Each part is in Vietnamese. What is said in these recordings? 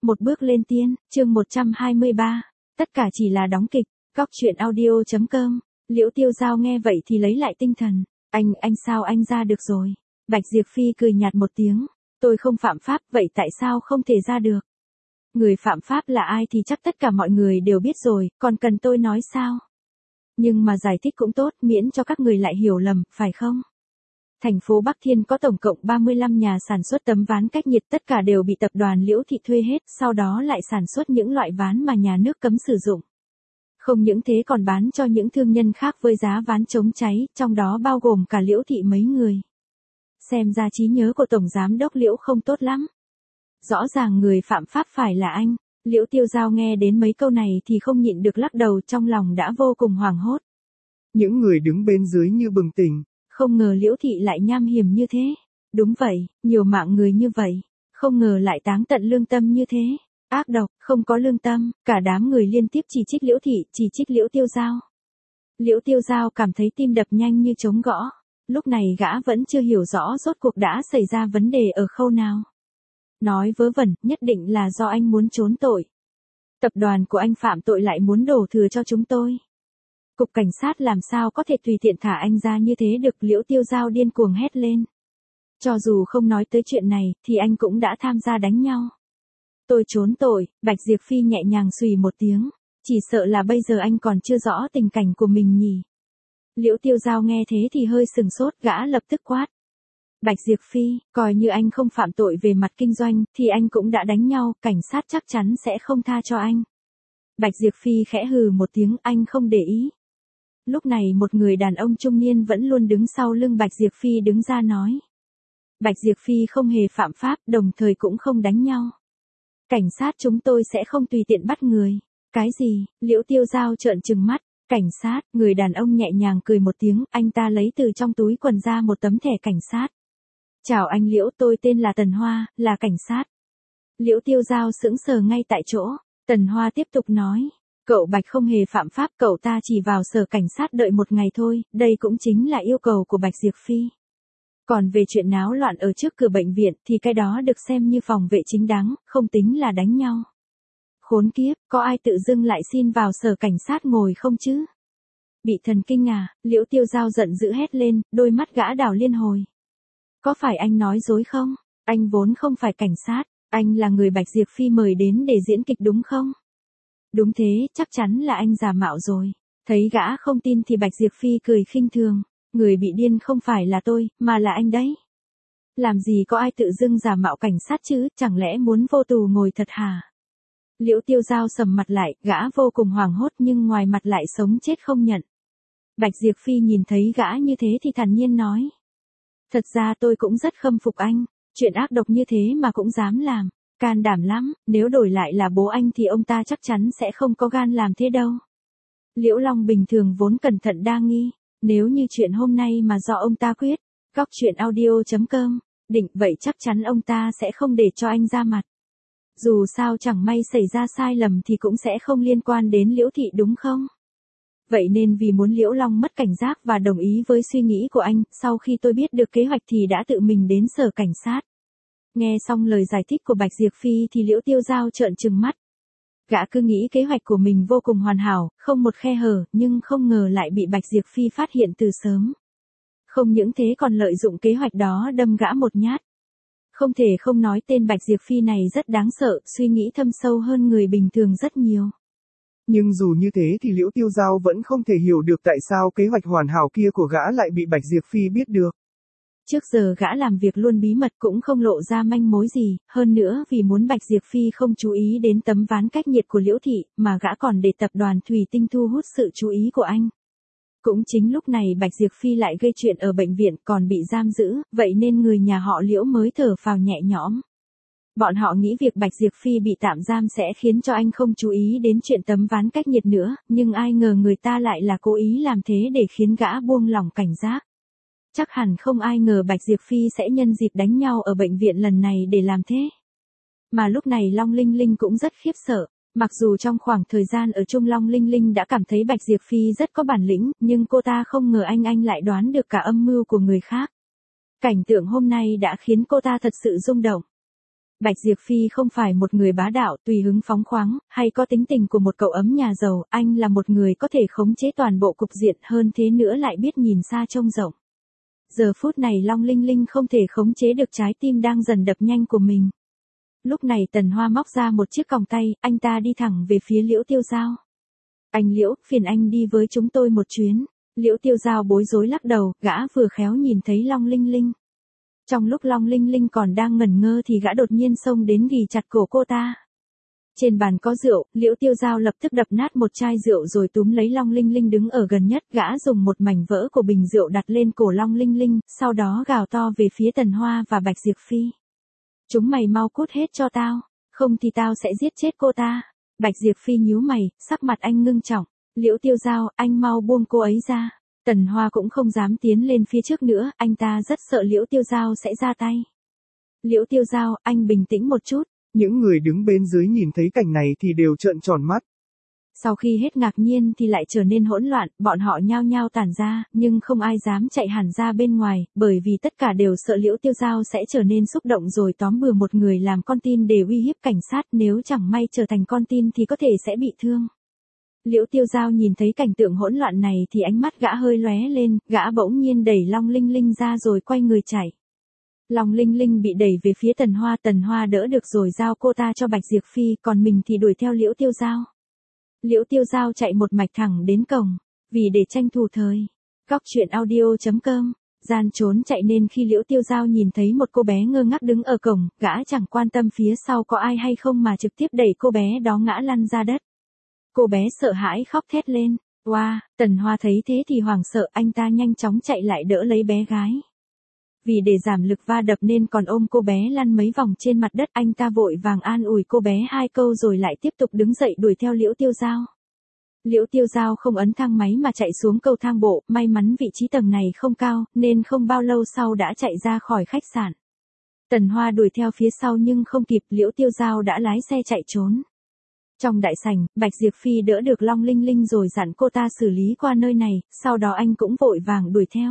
Một bước lên tiên, chương 123. Tất cả chỉ là đóng kịch. Góc truyện audio.com. Liễu Tiêu Giao nghe vậy thì lấy lại tinh thần. Anh sao anh ra được rồi? Bạch Diệp Phi cười nhạt một tiếng. Tôi không phạm pháp, vậy tại sao không thể ra được? Người phạm pháp là ai thì chắc tất cả mọi người đều biết rồi, còn cần tôi nói sao? Nhưng mà giải thích cũng tốt, miễn cho các người lại hiểu lầm, phải không? Thành phố Bắc Thiên có tổng cộng 35 nhà sản xuất tấm ván cách nhiệt, tất cả đều bị tập đoàn Liễu Thị thuê hết, sau đó lại sản xuất những loại ván mà nhà nước cấm sử dụng. Không những thế còn bán cho những thương nhân khác với giá ván chống cháy, trong đó bao gồm cả Liễu Thị mấy người. Xem ra trí nhớ của Tổng Giám đốc Liễu không tốt lắm. Rõ ràng người phạm pháp phải là anh. Liễu Tiêu Giao nghe đến mấy câu này thì không nhịn được lắc đầu, trong lòng đã vô cùng hoảng hốt. Những người đứng bên dưới như bừng tỉnh. Không ngờ Liễu Thị lại nham hiểm như thế. Đúng vậy, nhiều mạng người như vậy. Không ngờ lại táng tận lương tâm như thế. Ác độc, không có lương tâm. Cả đám người liên tiếp chỉ trích Liễu Thị, chỉ trích Liễu Tiêu Giao. Liễu Tiêu Giao cảm thấy tim đập nhanh như trống gõ. Lúc này gã vẫn chưa hiểu rõ rốt cuộc đã xảy ra vấn đề ở khâu nào. Nói vớ vẩn, nhất định là do anh muốn trốn tội. Tập đoàn của anh phạm tội lại muốn đổ thừa cho chúng tôi. Cục cảnh sát làm sao có thể tùy tiện thả anh ra như thế được? Liễu Tiêu Giao điên cuồng hét lên. Cho dù không nói tới chuyện này, thì anh cũng đã tham gia đánh nhau. Tôi trốn tội, Bạch Diệp Phi nhẹ nhàng xùy một tiếng. Chỉ sợ là bây giờ anh còn chưa rõ tình cảnh của mình nhỉ. Liễu Tiêu Giao nghe thế thì hơi sừng sốt, gã lập tức quát. Bạch Diệp Phi, coi như anh không phạm tội về mặt kinh doanh, thì anh cũng đã đánh nhau, cảnh sát chắc chắn sẽ không tha cho anh. Bạch Diệp Phi khẽ hừ một tiếng, anh không để ý. Lúc này một người đàn ông trung niên vẫn luôn đứng sau lưng Bạch Diệp Phi đứng ra nói. Bạch Diệp Phi không hề phạm pháp, đồng thời cũng không đánh nhau. Cảnh sát chúng tôi sẽ không tùy tiện bắt người. Cái gì? Liễu Tiêu Giao trợn trừng mắt. Cảnh sát, người đàn ông nhẹ nhàng cười một tiếng, anh ta lấy từ trong túi quần ra một tấm thẻ cảnh sát. Chào anh Liễu, tôi tên là Tần Hoa, là cảnh sát. Liễu Tiêu Giao sững sờ ngay tại chỗ. Tần Hoa tiếp tục nói. Cậu Bạch không hề phạm pháp, cậu ta chỉ vào sở cảnh sát đợi một ngày thôi, đây cũng chính là yêu cầu của Bạch Diệp Phi. Còn về chuyện náo loạn ở trước cửa bệnh viện thì cái đó được xem như phòng vệ chính đáng, không tính là đánh nhau. Khốn kiếp, có ai tự dưng lại xin vào sở cảnh sát ngồi không chứ? Bị thần kinh à? Liễu Tiêu Giao giận dữ hét lên, đôi mắt gã đảo liên hồi. Có phải anh nói dối không? Anh vốn không phải cảnh sát, anh là người Bạch Diệp Phi mời đến để diễn kịch đúng không? Đúng thế, chắc chắn là anh giả mạo rồi. Thấy gã không tin thì Bạch Diệp Phi cười khinh thường. Người bị điên không phải là tôi, mà là anh đấy. Làm gì có ai tự dưng giả mạo cảnh sát chứ, chẳng lẽ muốn vô tù ngồi thật hả? Liễu Tiêu Giao sầm mặt lại, gã vô cùng hoảng hốt nhưng ngoài mặt lại sống chết không nhận. Bạch Diệp Phi nhìn thấy gã như thế thì thản nhiên nói. Thật ra tôi cũng rất khâm phục anh, chuyện ác độc như thế mà cũng dám làm, can đảm lắm, nếu đổi lại là bố anh thì ông ta chắc chắn sẽ không có gan làm thế đâu. Liễu Long bình thường vốn cẩn thận đa nghi, nếu như chuyện hôm nay mà do ông ta quyết, góc truyện audio.com, định vậy chắc chắn ông ta sẽ không để cho anh ra mặt. Dù sao chẳng may xảy ra sai lầm thì cũng sẽ không liên quan đến Liễu Thị đúng không? Vậy nên vì muốn Liễu Long mất cảnh giác và đồng ý với suy nghĩ của anh, sau khi tôi biết được kế hoạch thì đã tự mình đến sở cảnh sát. Nghe xong lời giải thích của Bạch Diệp Phi thì Liễu Tiêu Giao trợn trừng mắt. Gã cứ nghĩ kế hoạch của mình vô cùng hoàn hảo, không một khe hở, nhưng không ngờ lại bị Bạch Diệp Phi phát hiện từ sớm. Không những thế còn lợi dụng kế hoạch đó đâm gã một nhát. Không thể không nói tên Bạch Diệp Phi này rất đáng sợ, suy nghĩ thâm sâu hơn người bình thường rất nhiều. Nhưng dù như thế thì Liễu Tiêu Giao vẫn không thể hiểu được tại sao kế hoạch hoàn hảo kia của gã lại bị Bạch Diệp Phi biết được. Trước giờ gã làm việc luôn bí mật cũng không lộ ra manh mối gì, hơn nữa vì muốn Bạch Diệp Phi không chú ý đến tấm ván cách nhiệt của Liễu Thị, mà gã còn để tập đoàn Thủy Tinh thu hút sự chú ý của anh. Cũng chính lúc này Bạch Diệp Phi lại gây chuyện ở bệnh viện còn bị giam giữ, vậy nên người nhà họ Liễu mới thở phào nhẹ nhõm. Bọn họ nghĩ việc Bạch Diệp Phi bị tạm giam sẽ khiến cho anh không chú ý đến chuyện tấm ván cách nhiệt nữa, nhưng ai ngờ người ta lại là cố ý làm thế để khiến gã buông lỏng cảnh giác. Chắc hẳn không ai ngờ Bạch Diệp Phi sẽ nhân dịp đánh nhau ở bệnh viện lần này để làm thế. Mà lúc này Long Linh Linh cũng rất khiếp sợ. Mặc dù trong khoảng thời gian ở chung Long Linh Linh đã cảm thấy Bạch Diệp Phi rất có bản lĩnh, nhưng cô ta không ngờ anh lại đoán được cả âm mưu của người khác. Cảnh tượng hôm nay đã khiến cô ta thật sự rung động. Bạch Diệp Phi không phải một người bá đạo, tùy hứng phóng khoáng, hay có tính tình của một cậu ấm nhà giàu, anh là một người có thể khống chế toàn bộ cục diện, hơn thế nữa lại biết nhìn xa trông rộng. Giờ phút này Long Linh Linh không thể khống chế được trái tim đang dần đập nhanh của mình. Lúc này Tần Hoa móc ra một chiếc còng tay, anh ta đi thẳng về phía Liễu Tiêu Giao. Anh Liễu, phiền anh đi với chúng tôi một chuyến. Liễu Tiêu Giao bối rối lắc đầu, gã vừa khéo nhìn thấy Long Linh Linh. Trong lúc Long Linh Linh còn đang ngẩn ngơ thì gã đột nhiên xông đến ghì chặt cổ cô ta. Trên bàn có rượu, Liễu Tiêu Giao lập tức đập nát một chai rượu rồi túm lấy Long Linh Linh đứng ở gần nhất, gã dùng một mảnh vỡ của bình rượu đặt lên cổ Long Linh Linh, sau đó gào to về phía Tần Hoa và Bạch Diệp Phi. Chúng mày mau cút hết cho tao, không thì tao sẽ giết chết cô ta. Bạch Diệp Phi nhíu mày, sắc mặt anh ngưng trọng. Liễu Tiêu Giao, anh mau buông cô ấy ra. Tần Hoa cũng không dám tiến lên phía trước nữa, anh ta rất sợ Liễu Tiêu Giao sẽ ra tay. Liễu Tiêu Giao, anh bình tĩnh một chút. Những người đứng bên dưới nhìn thấy cảnh này thì đều trợn tròn mắt. Sau khi hết ngạc nhiên thì lại trở nên hỗn loạn, bọn họ nhao nhao tản ra, nhưng không ai dám chạy hẳn ra bên ngoài, bởi vì tất cả đều sợ Liễu Tiêu Giao sẽ trở nên xúc động rồi tóm bừa một người làm con tin để uy hiếp cảnh sát, nếu chẳng may trở thành con tin thì có thể sẽ bị thương. Liễu Tiêu Giao nhìn thấy cảnh tượng hỗn loạn này thì ánh mắt gã hơi lóe lên, gã bỗng nhiên đẩy Long Linh Linh ra rồi quay người chạy. Long Linh Linh bị đẩy về phía Tần Hoa đỡ được rồi giao cô ta cho Bạch Diệp Phi, còn mình thì đuổi theo Liễu Tiêu Giao. Liễu Tiêu Giao chạy một mạch thẳng đến cổng, vì để tranh thủ thời. Góc truyện audio.com, gian trốn chạy nên khi Liễu Tiêu Giao nhìn thấy một cô bé ngơ ngác đứng ở cổng, gã chẳng quan tâm phía sau có ai hay không mà trực tiếp đẩy cô bé đó ngã lăn ra đất. Cô bé sợ hãi khóc thét lên. Wow, Tần Hoa thấy thế thì hoảng sợ, anh ta nhanh chóng chạy lại đỡ lấy bé gái. Vì để giảm lực va đập nên còn ôm cô bé lăn mấy vòng trên mặt đất, anh ta vội vàng an ủi cô bé 2 câu rồi lại tiếp tục đứng dậy đuổi theo Liễu Tiêu Giao. Liễu Tiêu Giao không ấn thang máy mà chạy xuống cầu thang bộ, may mắn vị trí tầng này không cao, nên không bao lâu sau đã chạy ra khỏi khách sạn. Tần Hoa đuổi theo phía sau nhưng không kịp, Liễu Tiêu Giao đã lái xe chạy trốn. Trong đại sảnh, Bạch Diệp Phi đỡ được Long Linh Linh rồi dặn cô ta xử lý qua nơi này, sau đó anh cũng vội vàng đuổi theo.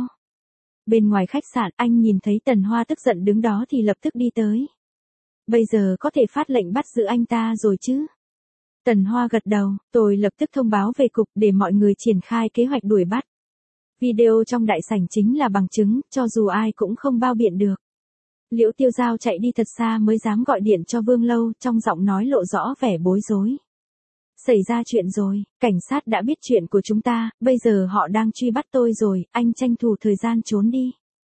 Bên ngoài khách sạn, anh nhìn thấy Tần Hoa tức giận đứng đó thì lập tức đi tới. Bây giờ có thể phát lệnh bắt giữ anh ta rồi chứ? Tần Hoa gật đầu, tôi lập tức thông báo về cục để mọi người triển khai kế hoạch đuổi bắt. Video trong đại sảnh chính là bằng chứng, cho dù ai cũng không bao biện được. Liễu Tiêu Giao chạy đi thật xa mới dám gọi điện cho Vương Lâu, trong giọng nói lộ rõ vẻ bối rối. Xảy ra chuyện rồi, cảnh sát đã biết chuyện của chúng ta, bây giờ họ đang truy bắt tôi rồi, anh tranh thủ thời gian trốn đi.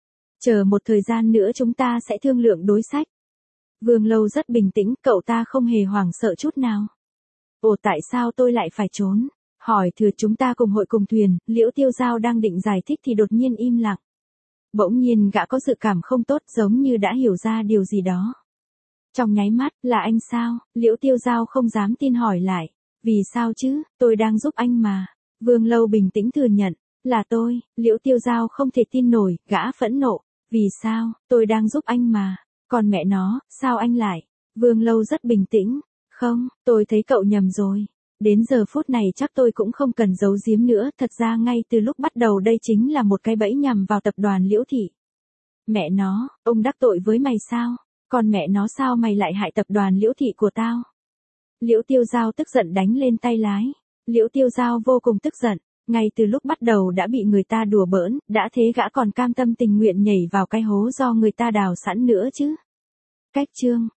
Chờ một thời gian nữa chúng ta sẽ thương lượng đối sách. Vương Lâu rất bình tĩnh, cậu ta không hề hoảng sợ chút nào. Ồ, tại sao tôi lại phải trốn? Hỏi thừa, chúng ta cùng hội cùng thuyền. Liễu Tiêu Giao đang định giải thích thì đột nhiên im lặng. Bỗng nhiên gã có dự cảm không tốt, giống như đã hiểu ra điều gì đó. Trong nháy mắt, là anh sao? Liễu Tiêu Giao không dám tin hỏi lại. Vì sao chứ, tôi đang giúp anh mà. Vương Lâu bình tĩnh thừa nhận, là tôi. Liễu Tiêu Giao không thể tin nổi, gã phẫn nộ. Vì sao, tôi đang giúp anh mà. Còn mẹ nó, sao anh lại? Vương Lâu rất bình tĩnh. Không, tôi thấy cậu nhầm rồi. Đến giờ phút này chắc tôi cũng không cần giấu giếm nữa, thật ra ngay từ lúc bắt đầu đây chính là một cái bẫy nhằm vào tập đoàn Liễu Thị. Mẹ nó, ông đắc tội với mày sao? Còn mẹ nó sao mày lại hại tập đoàn Liễu Thị của tao? Liễu Tiêu Giao tức giận đánh lên tay lái. Liễu Tiêu Giao vô cùng tức giận, ngay từ lúc bắt đầu đã bị người ta đùa bỡn, đã thế gã còn cam tâm tình nguyện nhảy vào cái hố do người ta đào sẵn nữa chứ. Cách chương